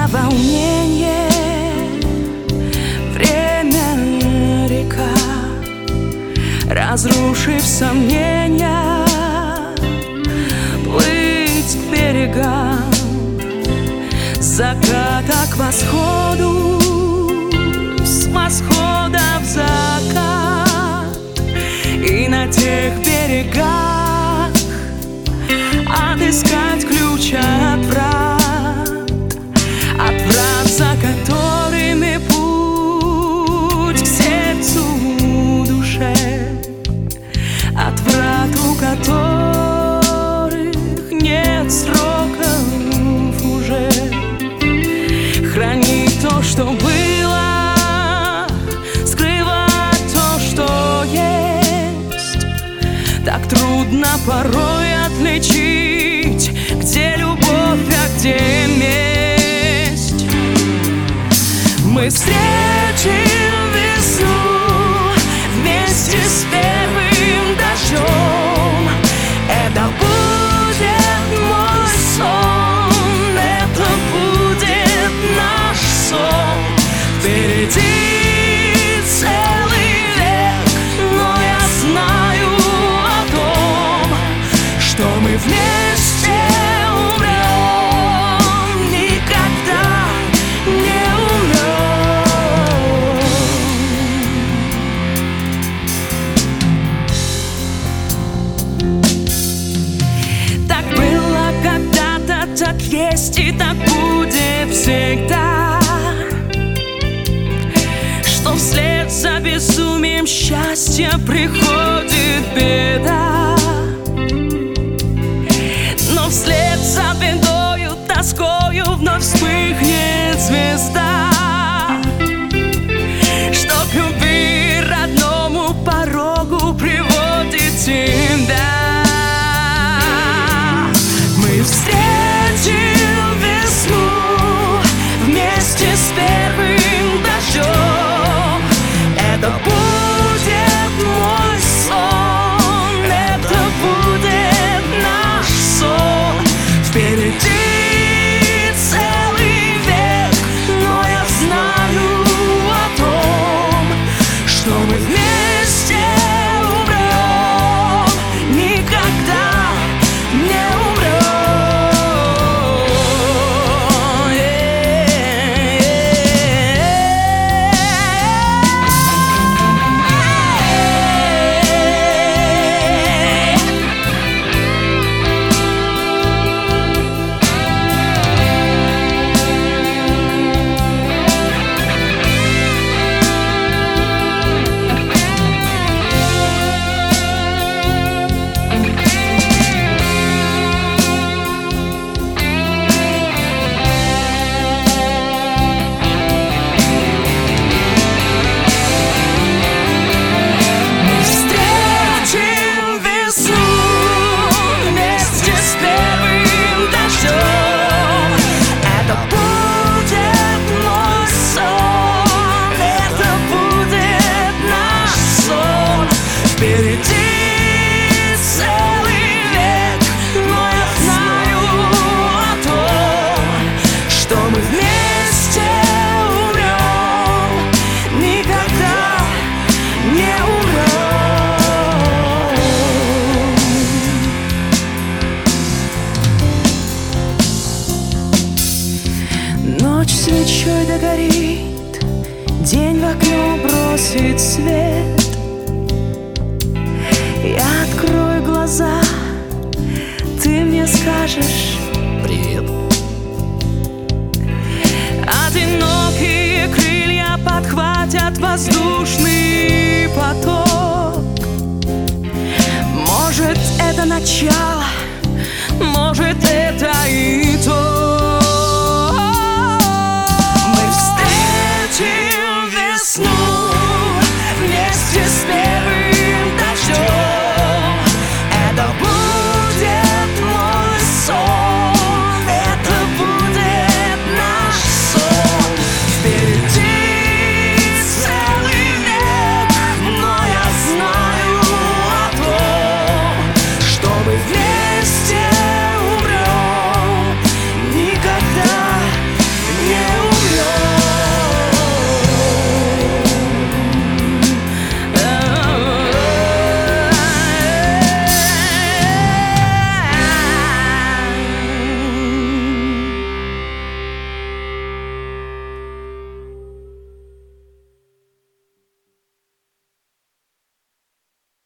волнение, время река, разрушив сомнения, плыть к берегам, с заката к восходу, с восхода в закат. И на тех берегах отыскать ключ от врат, за которыми путь к сердцу, душе, от врат, у которых нет сроков уже. Хранить то, что было, скрывать то, что есть. Так трудно порой отличить, где любовь, а где месть. Мы встретим весну вместе с первым дождем. Это будет мой сон, это будет наш сон. Впереди целый век, но я знаю о том, что мы вместе умрем, никогда не умрем. Так было когда-то, так есть и так будет всегда, что вслед за безумием счастья приходит беда. Но вслед за бедою, тоскою вновь вспыхнет звезда, что к любви родному порогу приводит тебя. Мы встретим весну вместе с первым дождем. Это будет мой сон, это будет наш сон. Впереди целый век, но я знаю о том, что мы вместе умрем, никогда не умрем. Ночь свечой догорит, день в окно бросит свет. Я открою глаза, ты мне скажешь: